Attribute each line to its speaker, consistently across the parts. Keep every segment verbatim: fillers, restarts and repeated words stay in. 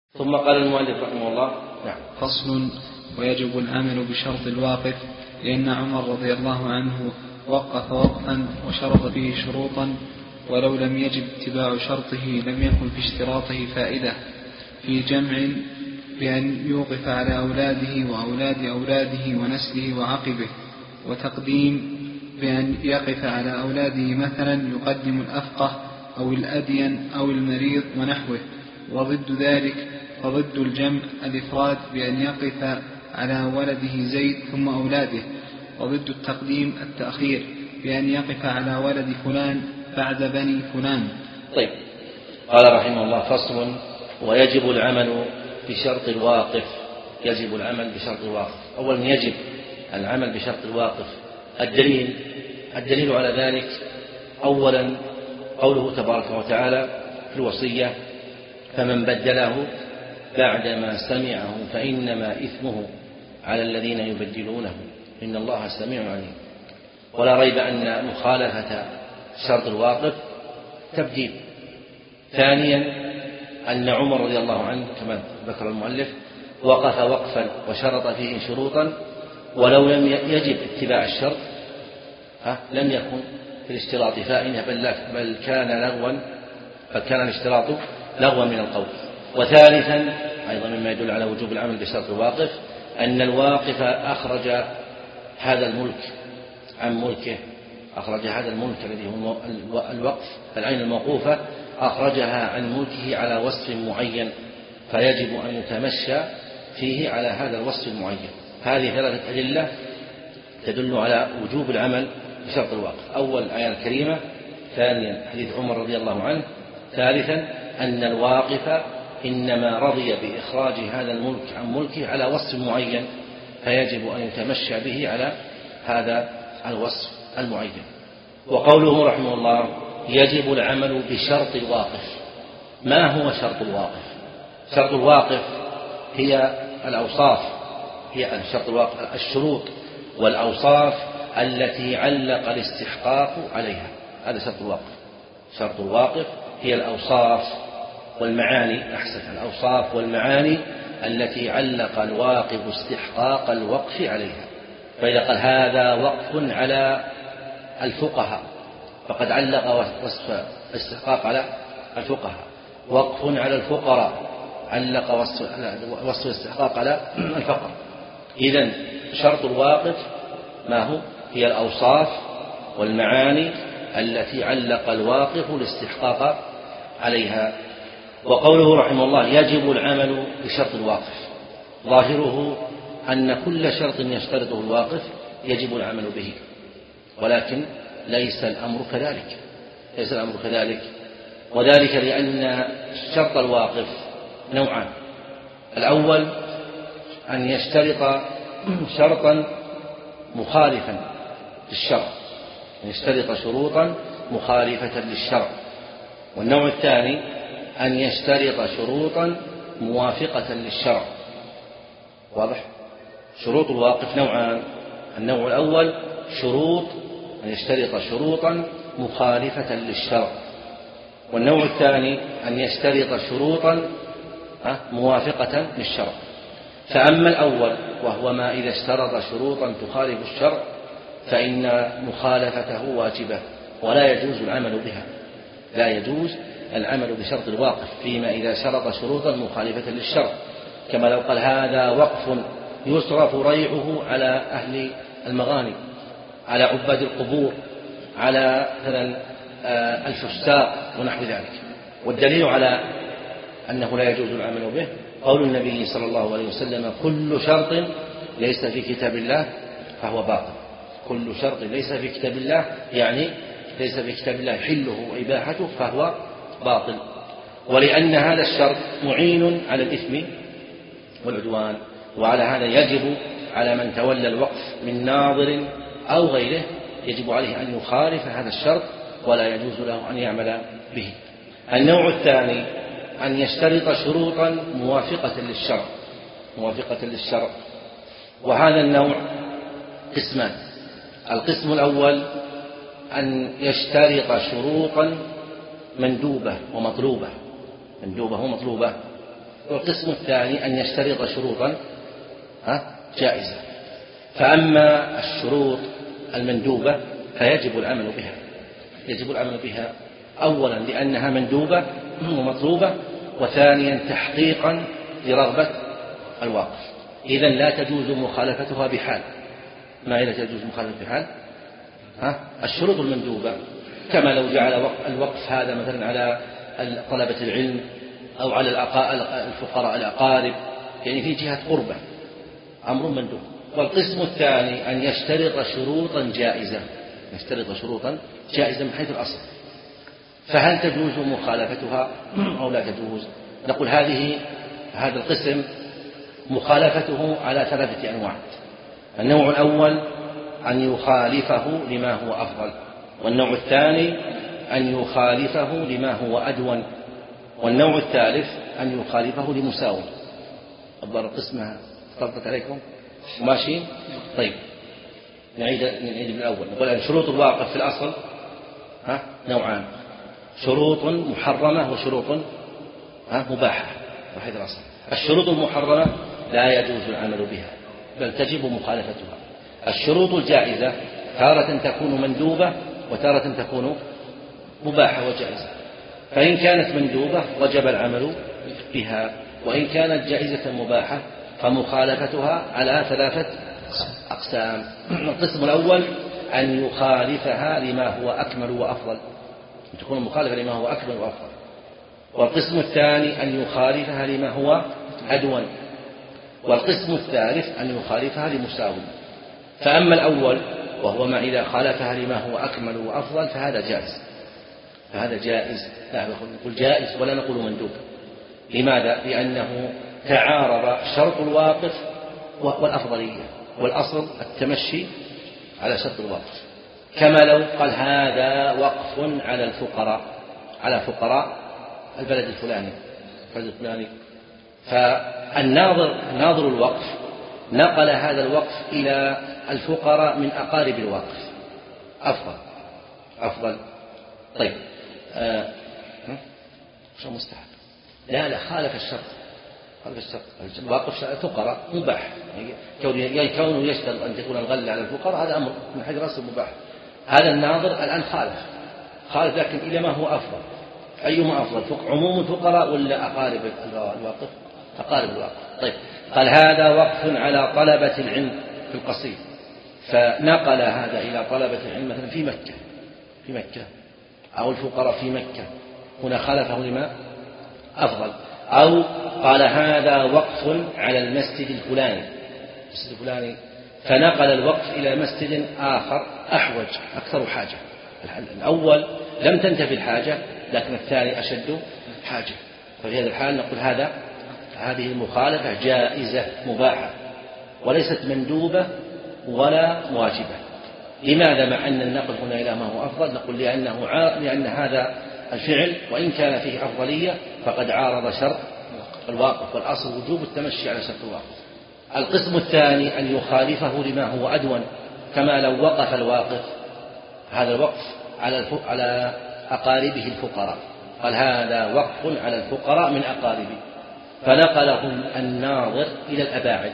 Speaker 1: ثم قال المؤلف رحمه الله:
Speaker 2: نعم. فصل: ويجب العمل بشرط الواقف، لأن عمر رضي الله عنه وقف وقفا وشرط فيه شروطا، ولو لم يجب اتباع شرطه لم يكن في اشتراطه فائدة، في جمع بأن يوقف على أولاده وأولاد أولاده ونسله وعقبه، وتقديم بأن يقف على أولاده مثلا يقدم الأفقه أو الأدين أو المريض ونحوه. وضد ذلك فضد الجمع الإفراد بأن يقف على ولده زيد ثم أولاده. وضد التقديم التأخير بأن يقف على ولد فلان بعد بني فلان.
Speaker 1: طيب. قال رحمه الله: فصل: ويجب العمل بشرط الواقف. يجب العمل بشرط الواقف. أولا يجب العمل بشرط الواقف. الدليل الدليل على ذلك أولا قوله تبارك وتعالى في الوصية: فمن بدله بعدما سمعه فإنما إثمه على الذين يبدلونه إن الله سميع عليم. ولا ريب أن مخالفة شرط الواقف تبديل. ثانيا أن عمر رضي الله عنه كما ذكر المؤلف وقف وقفا وشرط فيه شروطا، ولو لم يجب اتباع الشرط لم يكن في الاشتراط فائدة، بل, بل كان لغوا بل كان الاشتراط لغوا من القول. وثالثا أيضا مما يدل على وجوب العمل بشرط الواقف أن الواقف أخرج هذا الملك عن ملكه، أخرج هذا الملك الذي هو الوقف، العين الموقوفة أخرجها عن ملكه على وصف معين، فيجب أن يتمشى فيه على هذا الوصف المعين. هذه ثلاثة أدلة تدل على وجوب العمل بشرط الواقف. أول الآية الكريمة، ثانيا حديث عمر رضي الله عنه، ثالثا أن الواقف إنما رضي بإخراج هذا الملك عن ملكه على وصف معين، فيجب أن يتمشى به على هذا الوصف المعين. وقوله رحمه الله: يجب العمل بشرط الواقف. ما هو شرط الواقف؟ شرط الواقف هي الأوصاف هي شرط الواقف الشروط والأوصاف التي علق الاستحقاق عليها. هذا شرط الواقف. شرط الواقف هي الأوصاف والمعاني أحسن الأوصاف والمعاني التي علق الواقف استحقاق الوقف عليها. فإذا قال هذا وقف على الفقهاء فقد علق وصف الاستحقاق على الفقهاء. وقف على الفقراء علق وصف الاستحقاق على الفقر. إذن شرط الواقف ما هو؟ هي الأوصاف والمعاني التي علق الواقف الاستحقاق عليها. وقوله رحمه الله: يجب العمل بشرط الواقف، ظاهره أن كل شرط يشترطه الواقف يجب العمل به، ولكن ليس الأمر كذلك ليس الأمر كذلك وذلك لأن شرط الواقف نوعان. الأول أن يشترط شرطا مخالفا للشرع، أن يشترط شروطا مخالفة للشرع. والنوع الثاني أن يشترط شروطا موافقة للشرع. واضح؟ شروط الواقف نوعان. النوع الأول شروط أن يشترط شروطا مخالفة للشرع، والنوع الثاني أن يشترط شروطا موافقة للشرع. فأما الأول وهو ما إذا اشترط شروطا تخالف الشرع فإن مخالفته واجبة ولا يجوز العمل بها. لا يجوز العمل بشرط الواقف فيما إذا شرط شروطا مخالفة للشرع، كما لو قال هذا وقف يصرف ريعه على أهل المغانم، على عباد القبور، على مثلا الفساق ونحو ذلك. والدليل على أنه لا يجوز العمل به قول النبي صلى الله عليه وسلم: كل شرط ليس في كتاب الله فهو باطل. كل شرط ليس في كتاب الله يعني ليس في كتاب الله حله وإباحته فهو باطل. ولأن هذا الشرط معين على الإثم والعدوان، وعلى هذا يجب على من تولى الوقف من ناظر أو غيره يجب عليه أن يخالف هذا الشرط ولا يجوز له أن يعمل به. النوع الثاني أن يشترط شروطا موافقة للشرع موافقة للشرع وهذا النوع قسمان. القسم الأول أن يشترط شروطا مندوبة ومطلوبة مندوبة ومطلوبة والقسم الثاني أن يشترط شروطا جائزة. فأما الشروط المندوبة فيجب العمل بها، يجب العمل بها أولا لأنها مندوبة ومطلوبة، وثانيا تحقيقا لرغبة الواقف. إذن لا تجوز مخالفتها بحال. ما إذا تجوز مخالفتها بحال؟ ها؟ الشروط المندوبة كما لو جعل الوقف هذا مثلا على طلبة العلم أو على الفقراء الأقارب، يعني في جهة قربة، أمر مندوب. والقسم الثاني أن يشترط شروطا جائزة، يشترط شروطا جائزة من حيث الأصل. فهل تجوز مخالفتها أو لا تجوز؟ نقول هذه هذا القسم مخالفته على ثلاثة أنواع. النوع الأول أن يخالفه لما هو أفضل، والنوع الثاني أن يخالفه لما هو أدون، والنوع الثالث أن يخالفه لمساوٍ. أفضل القسم اختلطت عليكم ماشي؟ طيب نعيد نعيد من الأول. نقول أن شروط الواقف في الأصل ها نوعان: شروط محرمة وشروط ها مباحة. وحيث الأصل الشروط المحرمة لا يجوز العمل بها بل تجب مخالفتها. الشروط الجائزة تارة تكون مندوبة وتارة تكون مباحة وجائزة، فإن كانت مندوبة وجب العمل بها، وإن كانت جائزة مباحة فمخالفتها على ثلاثة أقسام. القسم الأول أن يخالفها لما هو أكمل وأفضل، تكون مخالفة لما هو أكمل وأفضل. والقسم الثاني أن يخالفها لما هو أدون، والقسم الثالث أن يخالفها لمساو. فأما الأول وهو ما إذا خالفها لما هو أكمل وأفضل فهذا جائز، فهذا جائز، لا نقول جائز ولا نقول مندوب. لماذا؟ لأنه تعارض شرط الواقف والأفضلية، والأصل التمشي على شرط الواقف. كما لو قال هذا وقف على الفقراء، على فقراء البلد الفلاني البلد الفلاني فالناظر ناظر الوقف نقل هذا الوقف إلى الفقراء من أقارب الواقف، أفضل أفضل. طيب آه. شو مستحب؟ لا لا خالف الشرط، خالف الشرط. الواقف فقراء مباح، يعني كونه يشترط أن تكون الغلة على الفقراء هذا أمر من حيث الأصل مباح. هذا الناظر الآن خالف خالف لكن إلى ما هو أفضل. أيما أفضل؟ عموم الفقراء ولا أقارب الواقف؟ أقارب الواقف. طيب قال هذا وقف على طلبة العلم في القصيد، فنقل هذا إلى طلبة العلم مثلا في مكة في مكة أو الفقراء في مكة، هنا خالفه لما أفضل. أو قال هذا وقف على المسجد الفلاني المسجد الفلاني فنقل الوقف إلى مسجد آخر أحوج أكثر حاجة. الأول لم تنتفي الحاجة لكن الثاني أشد حاجة، ففي هذا الحال نقول هذا هذه المخالفة جائزة مباحة وليست مندوبة ولا واجبة. لماذا مع أن النقل هنا إلى ما هو أفضل؟ نقول لأنه لأن هذا الفعل وإن كان فيه أفضلية فقد عارض شرط الواقف، والأصل وجوب التمشي على شرط الواقف. القسم الثاني أن يخالفه لما هو أدون، كما لو وقف الواقف هذا الوقف على على أقاربه الفقراء، قال هذا وقف على الفقراء من أقاربه، فنقلهم الناظر إلى الأباعد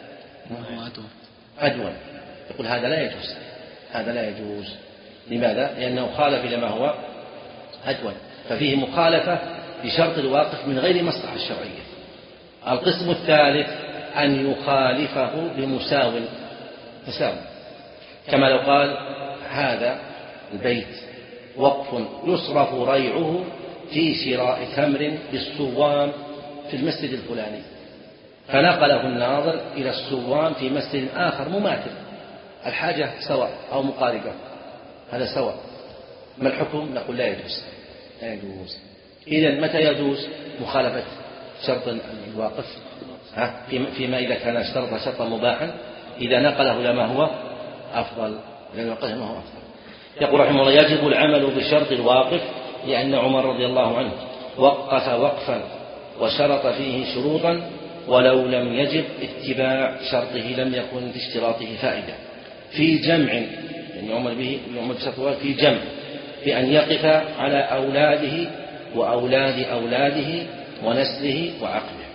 Speaker 1: أدون، يقول هذا لا يجوز هذا لا يجوز. لماذا؟ لأنه خالف إلى ما هو أدون، ففيه مخالفة بشرط الواقف من غير مصلحة الشرعية. القسم الثالث أن يخالفه بمساو مساو، كما لو قال هذا البيت وقف يصرف ريعه في شراء تمر بالصوام في المسجد الفلاني، فنقله الناظر إلى الصوام في مسجد آخر مماثل، الحاجة سواء أو مقاربة، هذا سواء. ما الحكم؟ نقول لا يجوز لا يجوز. إذن متى يجوز مخالفة شرط الواقف؟ فيما إذا كان اشترط شرطا مباحا إذا نقله لما هو أفضل، لأن نقله ما هو أفضل. يقول رحمه الله يجب العمل بشرط الواقف لأن عمر رضي الله عنه وقف وقفا وشرط فيه شروطا ولو لم يجب اتباع شرطه لم يكن في اشتراطه فائدة في جمع، يعني عمر به عمر بشرط في جمع بأن يقف على أولاده وأولاد أولاده ونسله وعقله.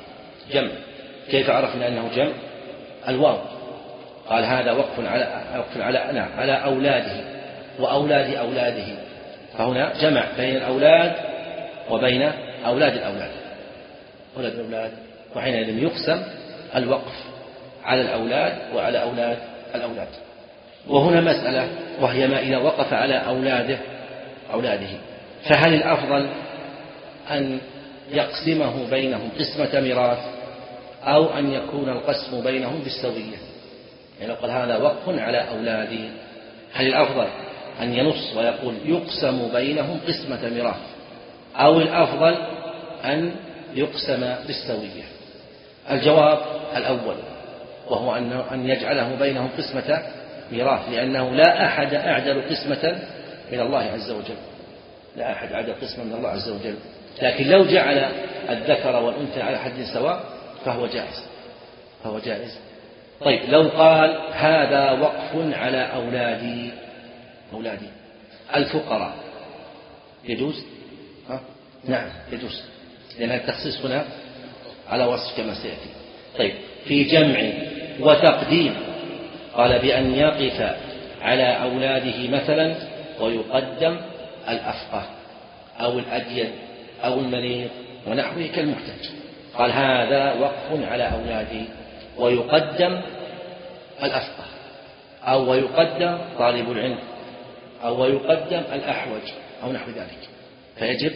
Speaker 1: جمع. كيف عرفنا أنه جمع؟ الواو، قال هذا وقف على وقف على على أولاده وأولاد أولاده، فهنا جمع بين الأولاد وبين أولاد الأولاد أولاد الأولاد، وحينئذ يقسم الوقف على الأولاد وعلى أولاد الأولاد. وهنا مسألة، وهي ما إذا وقف على أولاده أولاده فهل الأفضل أن يقسمه بينهم قسمة ميراث أو أن يكون القسم بينهم بالسوية؟ يعني لو قال هذا وقف على أولادي، هل الأفضل أن ينص ويقول يقسم بينهم قسمة ميراث أو الأفضل أن يقسم بالسوية؟ الجواب الأول، وهو أن يجعله بينهم قسمة ميراث، لأنه لا أحد أعدل قسمة من الله عز وجل، لا أحد أعدل قسمة من الله عز وجل. لكن لو جعل الذكر والأنثى على حد سواء فهو جائز فهو جائز طيب لو قال هذا وقف على أولادي أولادي الفقراء يجوز؟ ها؟ نعم يجوز، لأن التخصيص هنا على وصف كما سيأتي. طيب في جمع وتقديم قال بأن يقف على أولاده مثلا ويقدم الأفقه أو الأدين أو المريض ونحوه كالمحتاج، قال هذا وقف على أولادي ويقدم الأفقه أو ويقدم طالب العلم أو ويقدم الأحوج أو نحو ذلك، فيجب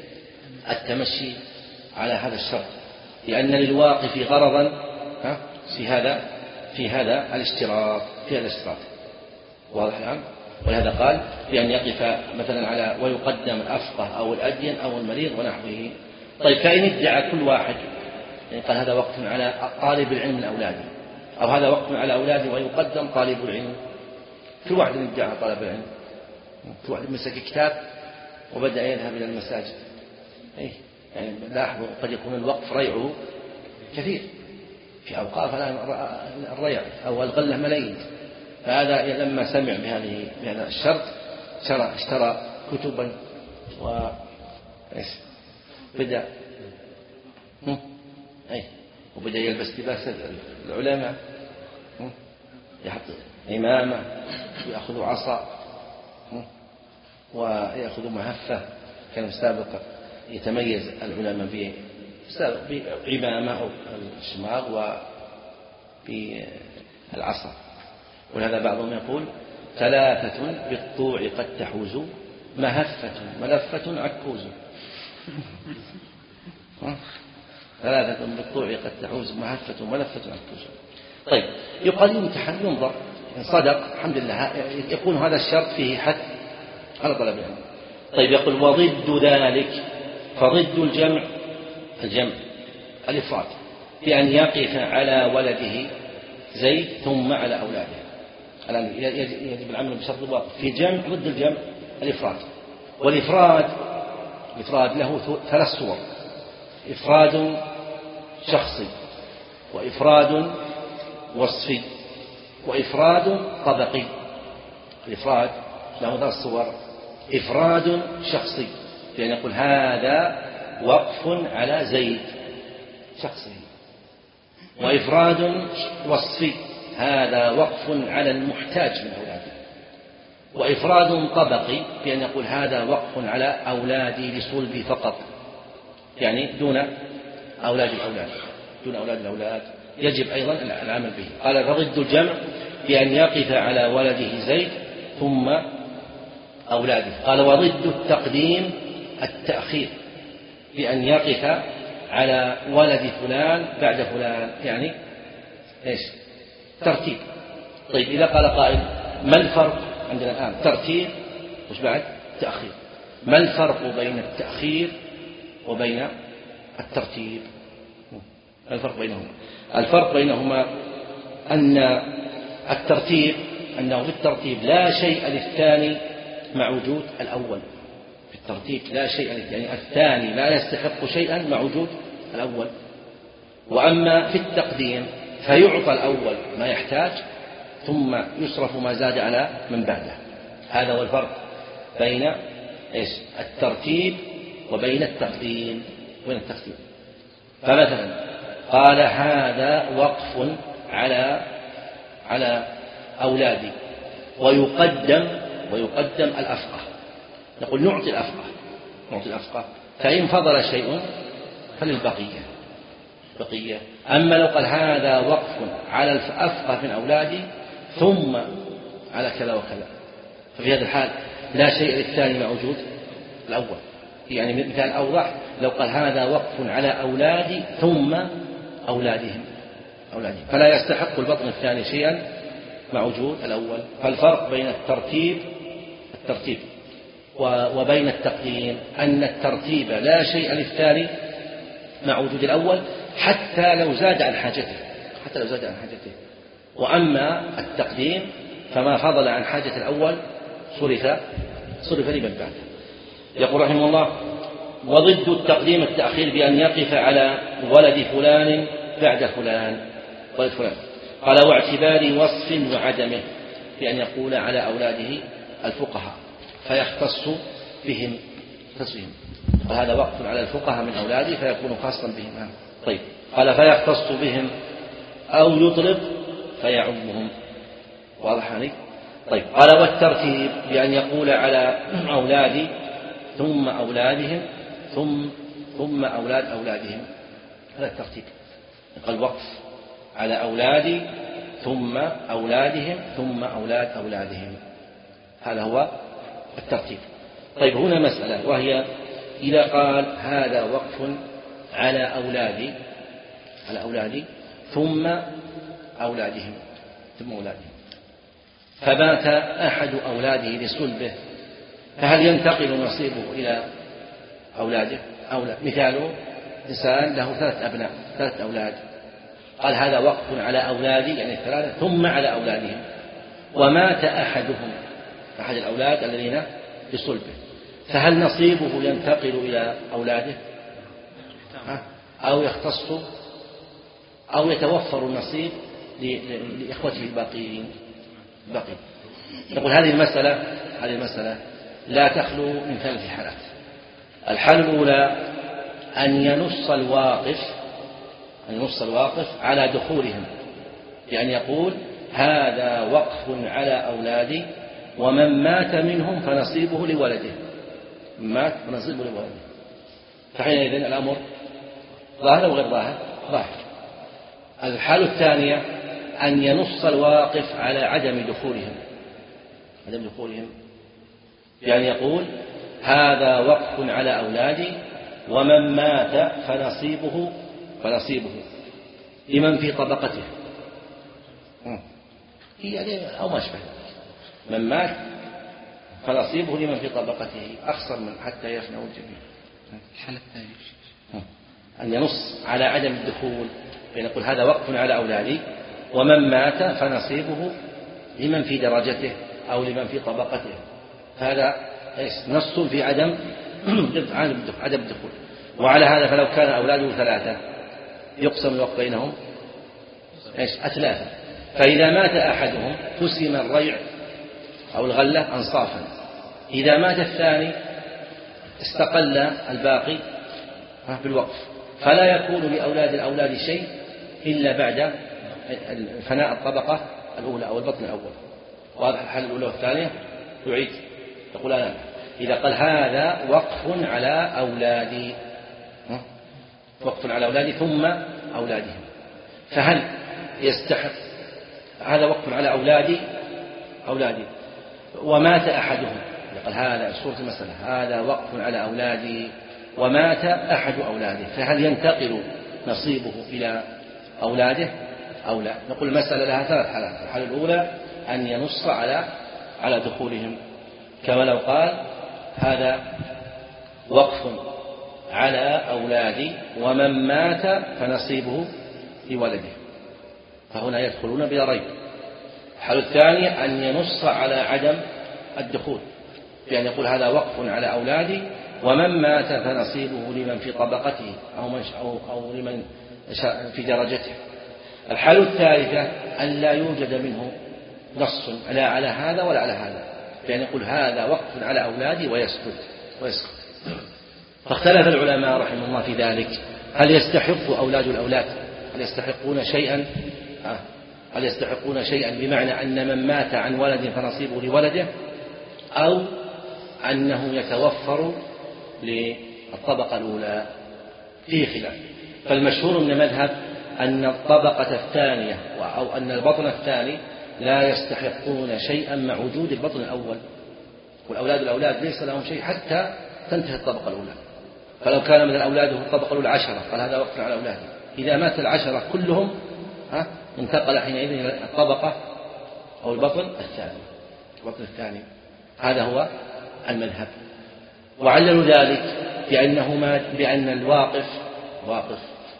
Speaker 1: التمشي على هذا الشرط، لأن للواقف غرضا في هذا في هذا الاشتراط في هذا الاشتراط واضح الآن؟ ولهذا قال بأن يقف مثلا على ويقدم الأفقه أو الأدين أو المريض ونحوه. طيب فإن ادعى كل واحد يعني قال هذا وقف على طالب العلم من أولاده أو هذا وقف على أولاده ويقدم طالب العلم، كل واحد ادعى طالب العلم، كل واحد مسك كتاب وبدأ يذهب إلى المساجد، أي يعني لاحظوا قد يكون الوقف ريعه كثير، في أوقاف الريع أو الغلة ملايين، فهذا لما سمع بهذه بهذا الشرط اشترى اشترى كتبا و بدأ أي وبدأ يلبس لباس العلماء، يحط إمامة ويأخذ عصا ويأخذ مهفة، كان سابقا يتميز العلماء بعمامة أو الشماغ وبالعصا. ولهذا بعضهم يقول ثلاثة بالطوع قد تحوز مهفة ملفة عكوز ثلاثة بالطوع قد تحوز مهفة ملفة عكوز. طيب يقال يمتحن ينظر إن صدق الحمد لله يكون هذا الشرط فيه حث على طلب العلم. طيب يقول وضد ذلك، فضد الجمع الجمع الإفراد بأن يقف على ولده زيد ثم على أولاده. الآن يجب العمل بشرط الواقف في جمع ضد الجمع الإفراد، والإفراد الإفراد له ثلاث صور: إفراد شخصي وإفراد وصفي وإفراد طبقي. الإفراد له ثلاث صور: إفراد شخصي يعني يقول هذا وقف على زيد شخصي، وإفراد وصفي هذا وقف على المحتاج من أولاده، وإفراد طبقي بأن يقول هذا وقف على أولادي لصلبي فقط يعني دون أولاد الأولاد دون أولاد الأولاد يجب أيضا العمل به. قال فضد الجمع بأن يقف على ولده زيد ثم أولاده. قال وضد التقديم التأخير بأن يقف على ولد فلان بعد فلان يعني إيش؟ ترتيب. طيب إذا قال قائل ما الفرق عندنا الآن ترتيب وش بعد تأخير، ما الفرق بين التأخير وبين الترتيب؟ ما الفرق بينهما؟ الفرق بينهما أن الترتيب أنه في الترتيب لا شيء للثاني مع وجود الأول، في الترتيب لا شيء يعني الثاني لا يستحق شيئا مع وجود الأول. وأما في التقديم فيعطى الأول ما يحتاج ثم يصرف ما زاد على من بعده. هذا هو الفرق بين إيش؟ الترتيب وبين التقديم وبين التقديم. فمثلا قال هذا وقف على على أولادي، ويقدم ويقدم الأفقه، نقول نعطي الأفقه نعطي الأفقه فإن فضل شيء فللبقية بقية. أما لو قال هذا وقف على الأفقه من أولادي ثم على كذا وكذا، ففي هذا الحال لا شيء للثاني مع وجود الأول. يعني مثال أوضح لو قال هذا وقف على أولادي ثم أولادهم أولادهم فلا يستحق البطن الثاني شيئا مع وجود الأول. فالفرق بين الترتيب الترتيب وبين التقديم أن الترتيب لا شيء للثاني مع وجود الأول حتى لو زاد عن حاجته حتى لو زاد عن حاجته وأما التقديم فما فضل عن حاجة الأول صرف صرف لمن بعده. يقول رحمه الله: وضد التقديم التأخير بأن يقف على ولد فلان بعد فلان ولد فلان. قال: واعتبار وصف وعدمه، بأن يقول على أولاده الفقهاء فيختص بهم تصفهم. وهذا وقف على الفقهاء من أولاده فيكون خاصا بهم. طيب، قال فيختص بهم أو يطلق فيعمهم. واضح عليك؟ طيب، قال: والترتيب بأن يقول على أولادي ثم أولادهم ثم ثم أولاد أولادهم، هذا الترتيب. قال: وقف على أولادي ثم أولادهم ثم أولاد أولادهم، هذا هو الترتيب. طيب، هنا مسألة، وهي إذا قال هذا وقف على أولادي على أولادي ثم أولادهم ثم أولادهم فمات أحد أولاده لصلبه، فهل ينتقل نصيبه إلى أولاده أو لا؟ مثاله: إنسان له ثلاث أبناء ثلاث أولاد، قال هذا وقف على أولادي يعني الثلاثة ثم على أولادهم، ومات أحدهم أحد الأولاد الذين بصلبه، فهل نصيبه ينتقل إلى أولاده أو يختص أو يتوفر النصيب لإخوته الباقيين الباقين؟ نقول هذه المسألة هذه المسألة لا تخلو من ثلاث حالات. الحالة الأولى أن ينص الواقف أن ينص الواقف على دخولهم، يعني يقول هذا وقف على أولادي ومن مات منهم فنصيبه لولده، مات فنصيبه لولده، فحينئذ الأمر ظاهر أو غير ظاهر؟ ظاهر. الحالة الثانية أن ينص الواقف على عدم دخولهم عدم دخولهم يعني يقول هذا وقف على أولادي ومن مات فنصيبه فنصيبه لمن في طبقته، يعني أو ما شبه، من مات فنصيبه لمن في طبقته أخسر من حتى يفنوا الجميع.
Speaker 2: الحالة الثانية
Speaker 1: أن ينص على عدم الدخول، فيقول هذا وقف على أولادي ومن مات فنصيبه لمن في درجته أو لمن في طبقته، هذا نص في عدم عدم الدخول. وعلى هذا فلو كان أولاده ثلاثة يقسم الوقت بينهم إيش؟ أثلاثة، فإذا مات أحدهم قسم الريع أو الغلة أنصافا، إذا مات الثاني استقل الباقي بالوقف، فلا يكون لأولاد الأولاد شيء إلا بعد فناء الطبقة الأولى أو البطن الأول. واضح الحالة الأولى والثانية؟ يعيد يقول أنا إذا قال هذا وقف على أولادي وقف على أولادي ثم أولادهم، فهل يستحق هذا وقف على أولادي أولادي ومات أحدهم، قال هذا صورة المسألة هذا وقف على أولادي ومات أحد أولاده، فهل ينتقل نصيبه إلى أولاده أو لا؟ نقول المسألة لها ثلاث حالات. الحالة الأولى أن ينص على على دخولهم، كما لو قال هذا وقف على أولادي ومن مات فنصيبه لولده، فهنا يدخلون بلا ريب. الحالة الثانية أن ينص على عدم الدخول، بأن يقول هذا وقف على أولادي ومن مات فنصيبه لمن في طبقته أو, من أو, أو لمن في درجته. الحالة الثالثة أن لا يوجد منه نص لا على هذا ولا على هذا، بأن يقول هذا وقف على أولادي ويسكت ويسكت. فاختلف العلماء رحمه الله في ذلك، هل يستحق أولاد الأولاد هل يستحقون شيئا هل يستحقون شيئا بمعنى أن من مات عن ولد فنصيبه لولده، أو أنه يتوفر للطبقة الأولى؟ فيه خلاف. فالمشهور من المذهب أن الطبقة الثانية أو أن البطن الثاني لا يستحقون شيئا مع وجود البطن الأول، والأولاد الأولاد ليس لهم شيء حتى تنتهي الطبقة الأولى. فلو كان من الأولاد الطبقة الأولى عشرة قال هذا وقف على أولاده، إذا مات العشرة كلهم ها انتقل حينئذ إلى الطبقة أو البطن الثاني البطن الثاني هذا هو المذهب. وعللوا ذلك بأنه ما بأن الواقف واقف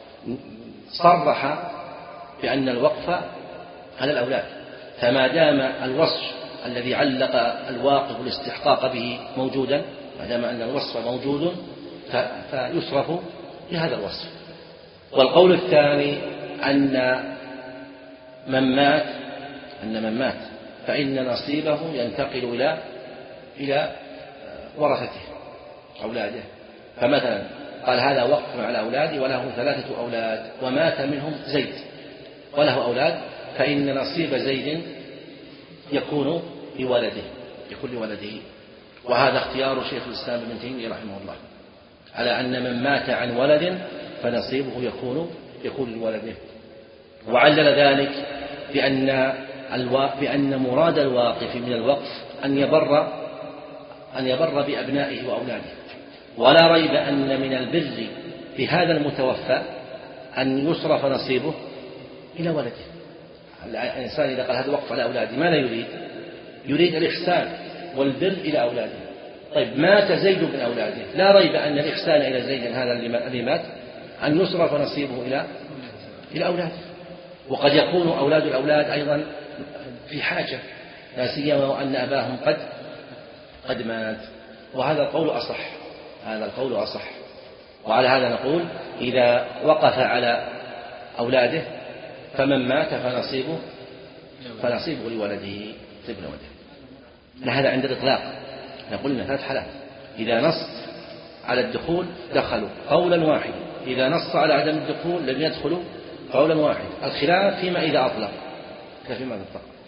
Speaker 1: صرح بأن الوقف على الأولاد، فما دام الوصف الذي علق الواقف الاستحقاق به موجودا، ما دام أن الوصف موجود فيصرف لهذا الوصف. والقول الثاني أن من مات أن من مات فإن نصيبه ينتقل إلى إلى ورثته أولاده. فمثلا قال هذا وقف على أولادي وله ثلاثة أولاد ومات منهم زيد وله أولاد، فإن نصيب زيد يكون لولده يكون لولده. وهذا اختيار شيخ الإسلام ابن تيمية رحمه الله على أن من مات عن ولد فنصيبه يكون يكون لولده. وعلل ذلك بأن بأن مراد الواقف من الوقف أن يبر أن يبر بأبنائه وأولاده، ولا ريب أن من البر بهذا المتوفى أن يصرف نصيبه إلى ولده. الإنسان إذا قال هذا وقف على أولاده ما لا يريد؟ يريد الإحسان والبر إلى أولاده. طيب مات زيد من أولاده، لا ريب أن الإحسان إلى زيد هذا اللي مات أن يصرف نصيبه إلى إلى أولاده. وقد يكون أولاد الأولاد أيضا في حاجة، لا سيما وأن أباهم قد قد مات. وهذا القول أصح هذا القول أصح وعلى هذا نقول إذا وقف على أولاده فمن مات فنصيبه فنصيبه لولده ابن ولده. هذا عند الإطلاق نقول لنا ثلاث حالات: إذا نص على الدخول دخلوا قولا واحدا، إذا نص على عدم الدخول لم يدخلوا قولا واحدا. الخلاف فيما إذا أطلق فيما إذا أطلق